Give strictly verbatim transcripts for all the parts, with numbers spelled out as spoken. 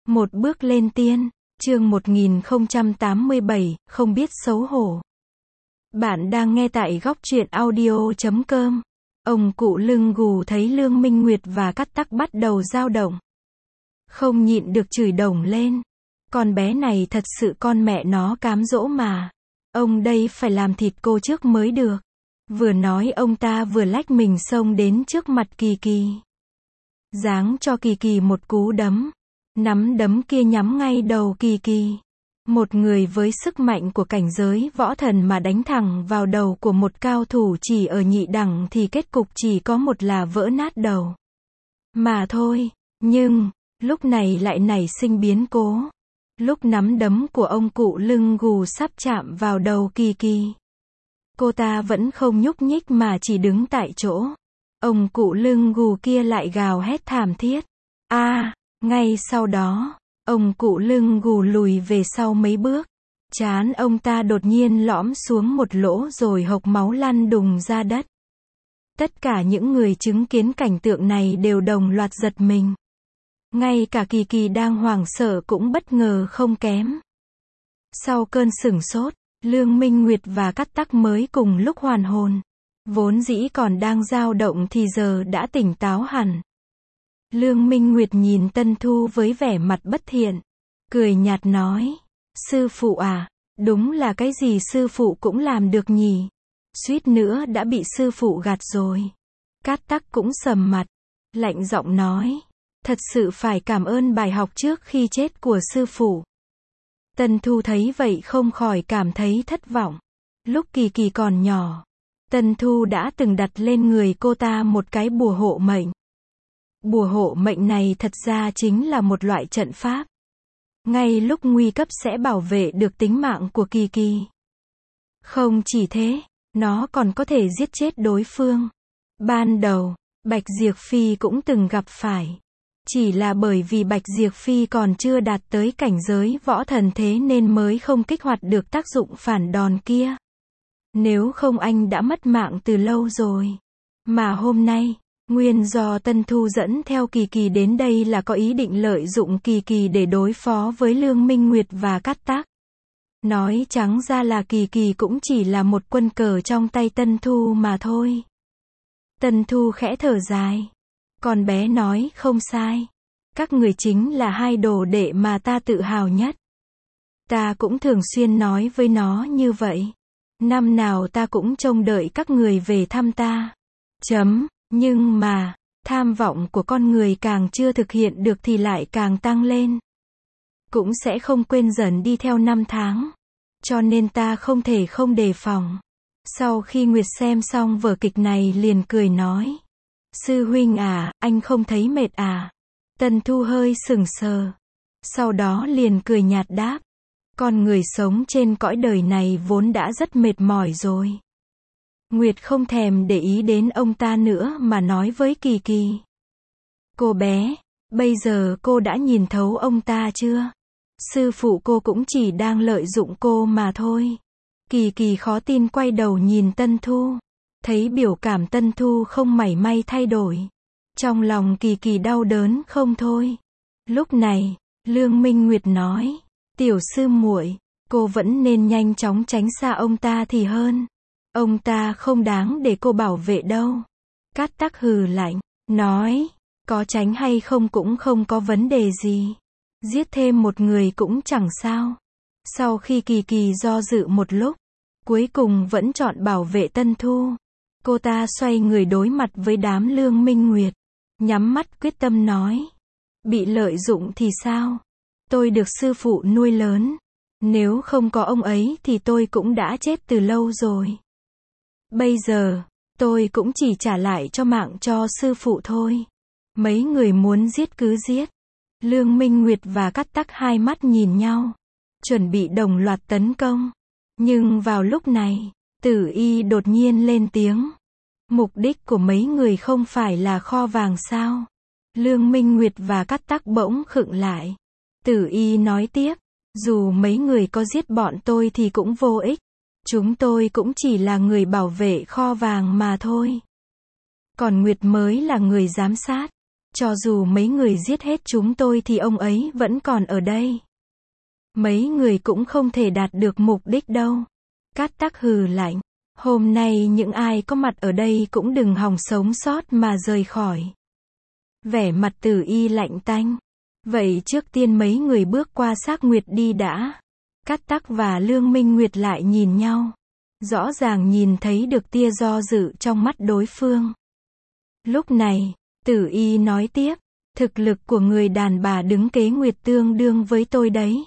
Một bước lên tiên, chương một nghìn không trăm tám mươi bảy, không biết xấu hổ. Bạn đang nghe tại góc truyện audio chấm com. Ông cụ lưng gù thấy Lương Minh Nguyệt và Cát Tắc bắt đầu dao động. Không nhịn được chửi đồng lên. Con bé này thật sự con mẹ nó cám dỗ mà. Ông đây phải làm thịt cô trước mới được. Vừa nói ông ta vừa lách mình xông đến trước mặt Kỳ Kỳ. Giáng cho Kỳ Kỳ một cú đấm. Nắm đấm kia nhắm ngay đầu Kỳ Kỳ. Một người với sức mạnh của cảnh giới võ thần mà đánh thẳng vào đầu của một cao thủ chỉ ở nhị đẳng thì kết cục chỉ có một là vỡ nát đầu. Mà thôi, nhưng, lúc này lại nảy sinh biến cố. Lúc nắm đấm của ông cụ lưng gù sắp chạm vào đầu Kỳ Kỳ. Cô ta vẫn không nhúc nhích mà chỉ đứng tại chỗ. Ông cụ lưng gù kia lại gào hét thảm thiết. A! Ngay sau đó, ông cụ lưng gù lùi về sau mấy bước. Trán ông ta đột nhiên lõm xuống một lỗ rồi hộc máu lăn đùng ra đất. Tất cả những người chứng kiến cảnh tượng này đều đồng loạt giật mình. Ngay cả Kỳ Kỳ đang hoảng sợ cũng bất ngờ không kém. Sau cơn sửng sốt, Lương Minh Nguyệt và Cát Tắc mới cùng lúc hoàn hồn. Vốn dĩ còn đang dao động thì giờ đã tỉnh táo hẳn. Lương Minh Nguyệt nhìn Tân Thu với vẻ mặt bất thiện. Cười nhạt nói. Sư phụ à, đúng là cái gì sư phụ cũng làm được nhỉ. Suýt nữa đã bị sư phụ gạt rồi. Cát Tắc cũng sầm mặt. Lạnh giọng nói. Thật sự phải cảm ơn bài học trước khi chết của sư phụ. Tân Thu thấy vậy không khỏi cảm thấy thất vọng. Lúc Kỳ Kỳ còn nhỏ, Tân Thu đã từng đặt lên người cô ta một cái bùa hộ mệnh. Bùa hộ mệnh này thật ra chính là một loại trận pháp. Ngay lúc nguy cấp sẽ bảo vệ được tính mạng của Kỳ Kỳ. Không chỉ thế, nó còn có thể giết chết đối phương. Ban đầu, Bạch Diệp Phi cũng từng gặp phải. Chỉ là bởi vì Bạch Diệp Phi còn chưa đạt tới cảnh giới võ thần thế nên mới không kích hoạt được tác dụng phản đòn kia. Nếu không anh đã mất mạng từ lâu rồi. Mà hôm nay, nguyên do Tân Thu dẫn theo Kỳ Kỳ đến đây là có ý định lợi dụng Kỳ Kỳ để đối phó với Lương Minh Nguyệt và Cát Tắc. Nói trắng ra là Kỳ Kỳ cũng chỉ là một quân cờ trong tay Tân Thu mà thôi. Tân Thu khẽ thở dài. Con bé nói không sai. Các người chính là hai đồ đệ mà ta tự hào nhất. Ta cũng thường xuyên nói với nó như vậy. Năm nào ta cũng trông đợi các người về thăm ta. Chấm. Nhưng mà, tham vọng của con người càng chưa thực hiện được thì lại càng tăng lên. Cũng sẽ không quên dần đi theo năm tháng. Cho nên ta không thể không đề phòng. Sau khi Nguyệt xem xong vở kịch này liền cười nói. Sư huynh à, anh không thấy mệt à? Tân Thu hơi sững sờ. Sau đó liền cười nhạt đáp. Con người sống trên cõi đời này vốn đã rất mệt mỏi rồi. Nguyệt không thèm để ý đến ông ta nữa mà nói với Kỳ Kỳ. Cô bé, bây giờ cô đã nhìn thấu ông ta chưa? Sư phụ cô cũng chỉ đang lợi dụng cô mà thôi. Kỳ Kỳ khó tin quay đầu nhìn Tân Thu. Thấy biểu cảm Tân Thu không mảy may thay đổi. Trong lòng Kỳ Kỳ đau đớn không thôi. Lúc này, Lương Minh Nguyệt nói. Tiểu sư muội, cô vẫn nên nhanh chóng tránh xa ông ta thì hơn. Ông ta không đáng để cô bảo vệ đâu. Cát Tắc hừ lạnh, nói. Có tránh hay không cũng không có vấn đề gì. Giết thêm một người cũng chẳng sao. Sau khi Kỳ Kỳ do dự một lúc, cuối cùng vẫn chọn bảo vệ Tân Thu. Cô ta xoay người đối mặt với đám Lương Minh Nguyệt. Nhắm mắt quyết tâm nói. Bị lợi dụng thì sao? Tôi được sư phụ nuôi lớn. Nếu không có ông ấy thì tôi cũng đã chết từ lâu rồi. Bây giờ, tôi cũng chỉ trả lại cho mạng cho sư phụ thôi. Mấy người muốn giết cứ giết. Lương Minh Nguyệt và Cát Tắc hai mắt nhìn nhau. Chuẩn bị đồng loạt tấn công. Nhưng vào lúc này, Tử Y đột nhiên lên tiếng. Mục đích của mấy người không phải là kho vàng sao? Lương Minh Nguyệt và Cát Tắc bỗng khựng lại. Tử Y nói tiếp. Dù mấy người có giết bọn tôi thì cũng vô ích. Chúng tôi cũng chỉ là người bảo vệ kho vàng mà thôi. Còn Nguyệt mới là người giám sát. Cho dù mấy người giết hết chúng tôi thì ông ấy vẫn còn ở đây. Mấy người cũng không thể đạt được mục đích đâu. Cát Tắc hừ lạnh. Hôm nay những ai có mặt ở đây cũng đừng hòng sống sót mà rời khỏi. Vẻ mặt Tử Y lạnh tanh. Vậy trước tiên mấy người bước qua xác Nguyệt đi đã. Cát Tắc và Lương Minh Nguyệt lại nhìn nhau. Rõ ràng nhìn thấy được tia do dự trong mắt đối phương. Lúc này, Tử Y nói tiếp, thực lực của người đàn bà đứng kế Nguyệt tương đương với tôi đấy.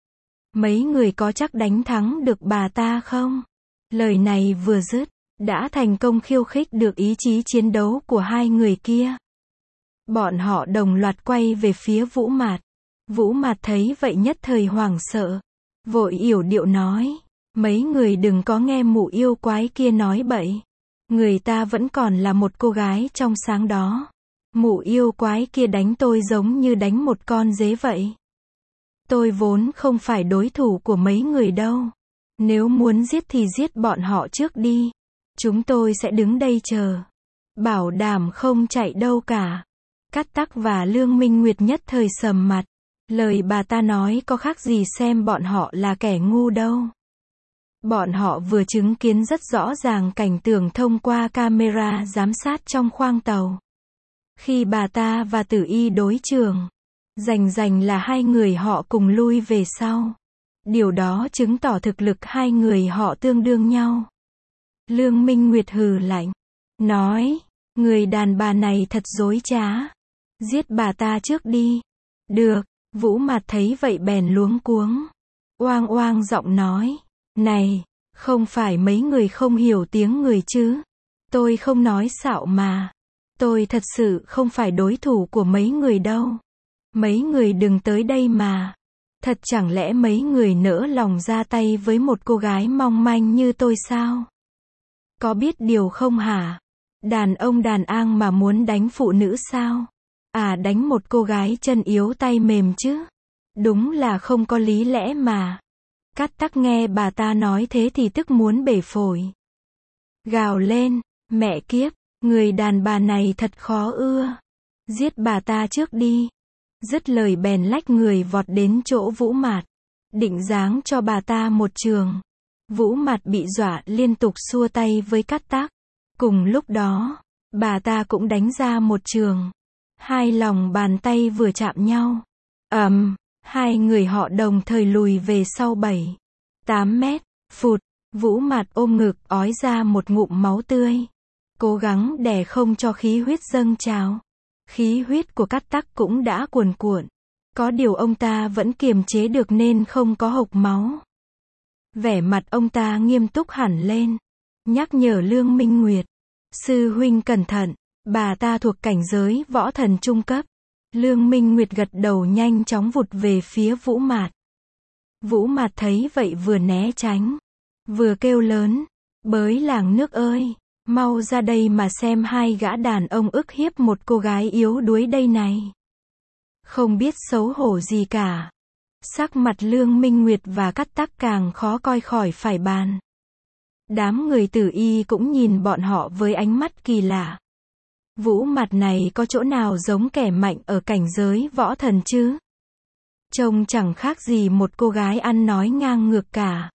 Mấy người có chắc đánh thắng được bà ta không? Lời này vừa dứt, đã thành công khiêu khích được ý chí chiến đấu của hai người kia. Bọn họ đồng loạt quay về phía Vũ Mạt. Vũ Mạt thấy vậy nhất thời hoảng sợ. Vội yểu điệu nói, mấy người đừng có nghe mụ yêu quái kia nói bậy. Người ta vẫn còn là một cô gái trong sáng đó. Mụ yêu quái kia đánh tôi giống như đánh một con dế vậy. Tôi vốn không phải đối thủ của mấy người đâu. Nếu muốn giết thì giết bọn họ trước đi. Chúng tôi sẽ đứng đây chờ. Bảo đảm không chạy đâu cả. Cát Tắc và Lương Minh Nguyệt nhất thời sầm mặt. Lời bà ta nói có khác gì xem bọn họ là kẻ ngu đâu. Bọn họ vừa chứng kiến rất rõ ràng cảnh tượng thông qua camera giám sát trong khoang tàu. Khi bà ta và Tử Y đối trường, rành rành là hai người họ cùng lui về sau. Điều đó chứng tỏ thực lực hai người họ tương đương nhau. Lương Minh Nguyệt hừ lạnh, nói, người đàn bà này thật dối trá. Giết bà ta trước đi. Được, Vũ Mạt thấy vậy bèn luống cuống. Oang oang giọng nói, này, không phải mấy người không hiểu tiếng người chứ. Tôi không nói xạo mà. Tôi thật sự không phải đối thủ của mấy người đâu. Mấy người đừng tới đây mà. Thật chẳng lẽ mấy người nỡ lòng ra tay với một cô gái mong manh như tôi sao? Có biết điều không hả? Đàn ông đàn an mà muốn đánh phụ nữ sao? À, đánh một cô gái chân yếu tay mềm chứ? Đúng là không có lý lẽ mà. Cát Tắc nghe bà ta nói thế thì tức muốn bể phổi. Gào lên, mẹ kiếp, người đàn bà này thật khó ưa. Giết bà ta trước đi. Dứt lời bèn lách người vọt đến chỗ Vũ Mạt. Định giáng cho bà ta một trường. Vũ Mạt bị dọa liên tục xua tay với Cát Tắc. Cùng lúc đó, bà ta cũng đánh ra một trường. Hai lòng bàn tay vừa chạm nhau. ầm, um, hai người họ đồng thời lùi về sau bảy, tám mét. Phụt, Vũ Mạt ôm ngực ói ra một ngụm máu tươi. Cố gắng đè không cho khí huyết dâng trào. Khí huyết của Cát Tắc cũng đã cuồn cuộn. Có điều ông ta vẫn kiềm chế được nên không có hộc máu. Vẻ mặt ông ta nghiêm túc hẳn lên. Nhắc nhở Lương Minh Nguyệt. Sư huynh cẩn thận, bà ta thuộc cảnh giới võ thần trung cấp. Lương Minh Nguyệt gật đầu nhanh chóng vụt về phía Vũ Mạt. Vũ Mạt thấy vậy vừa né tránh, vừa kêu lớn, bới làng nước ơi, mau ra đây mà xem hai gã đàn ông ức hiếp một cô gái yếu đuối đây này. Không biết xấu hổ gì cả. Sắc mặt Lương Minh Nguyệt và Cát Tắc càng khó coi khỏi phải bàn. Đám người Tử Y cũng nhìn bọn họ với ánh mắt kỳ lạ. Vũ Mạt này có chỗ nào giống kẻ mạnh ở cảnh giới võ thần chứ? Trông chẳng khác gì một cô gái ăn nói ngang ngược cả.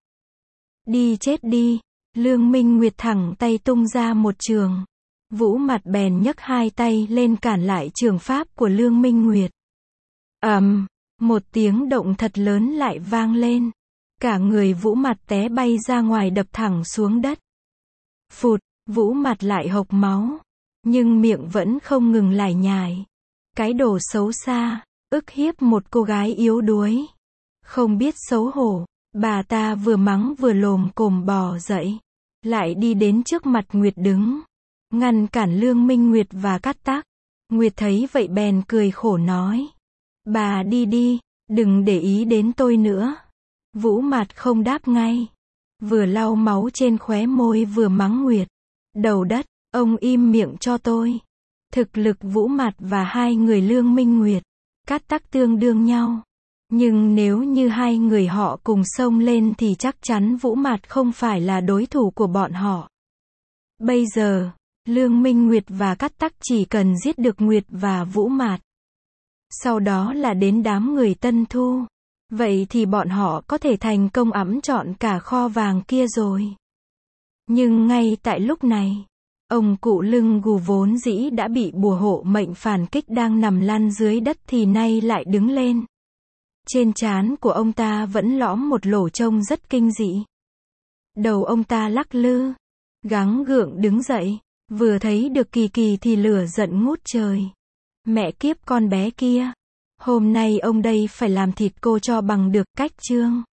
Đi chết đi. Lương Minh Nguyệt thẳng tay tung ra một trường. Vũ Mạt bèn nhấc hai tay lên cản lại trường pháp của Lương Minh Nguyệt. ầm, um, một tiếng động thật lớn lại vang lên. Cả người Vũ Mạt té bay ra ngoài đập thẳng xuống đất. Phụt, Vũ Mạt lại hộc máu. Nhưng miệng vẫn không ngừng lải nhải. Cái đồ xấu xa, ức hiếp một cô gái yếu đuối. Không biết xấu hổ, bà ta vừa mắng vừa lồm cồm bò dậy. Lại đi đến trước mặt Nguyệt đứng. Ngăn cản Lương Minh Nguyệt và Cát Tắc. Nguyệt thấy vậy bèn cười khổ nói. Bà đi đi, đừng để ý đến tôi nữa. Vũ Mạt không đáp ngay. Vừa lau máu trên khóe môi vừa mắng Nguyệt. Đầu đất, ông im miệng cho tôi. Thực lực Vũ Mạt và hai người Lương Minh Nguyệt, Cát Tắc tương đương nhau. Nhưng nếu như hai người họ cùng xông lên thì chắc chắn Vũ Mạt không phải là đối thủ của bọn họ. Bây giờ, Lương Minh Nguyệt và Cát Tắc chỉ cần giết được Nguyệt và Vũ Mạt. Sau đó là đến đám người Tân Thu. Vậy thì bọn họ có thể thành công ẵm trọn cả kho vàng kia rồi. Nhưng ngay tại lúc này, ông cụ lưng gù vốn dĩ đã bị bùa hộ mệnh phản kích đang nằm lăn dưới đất thì nay lại đứng lên. Trên trán của ông ta vẫn lõm một lỗ trông rất kinh dị. Đầu ông ta lắc lư, gắng gượng đứng dậy, vừa thấy được Kỳ Kỳ thì lửa giận ngút trời. Mẹ kiếp con bé kia, hôm nay ông đây phải làm thịt cô cho bằng được. Cách chương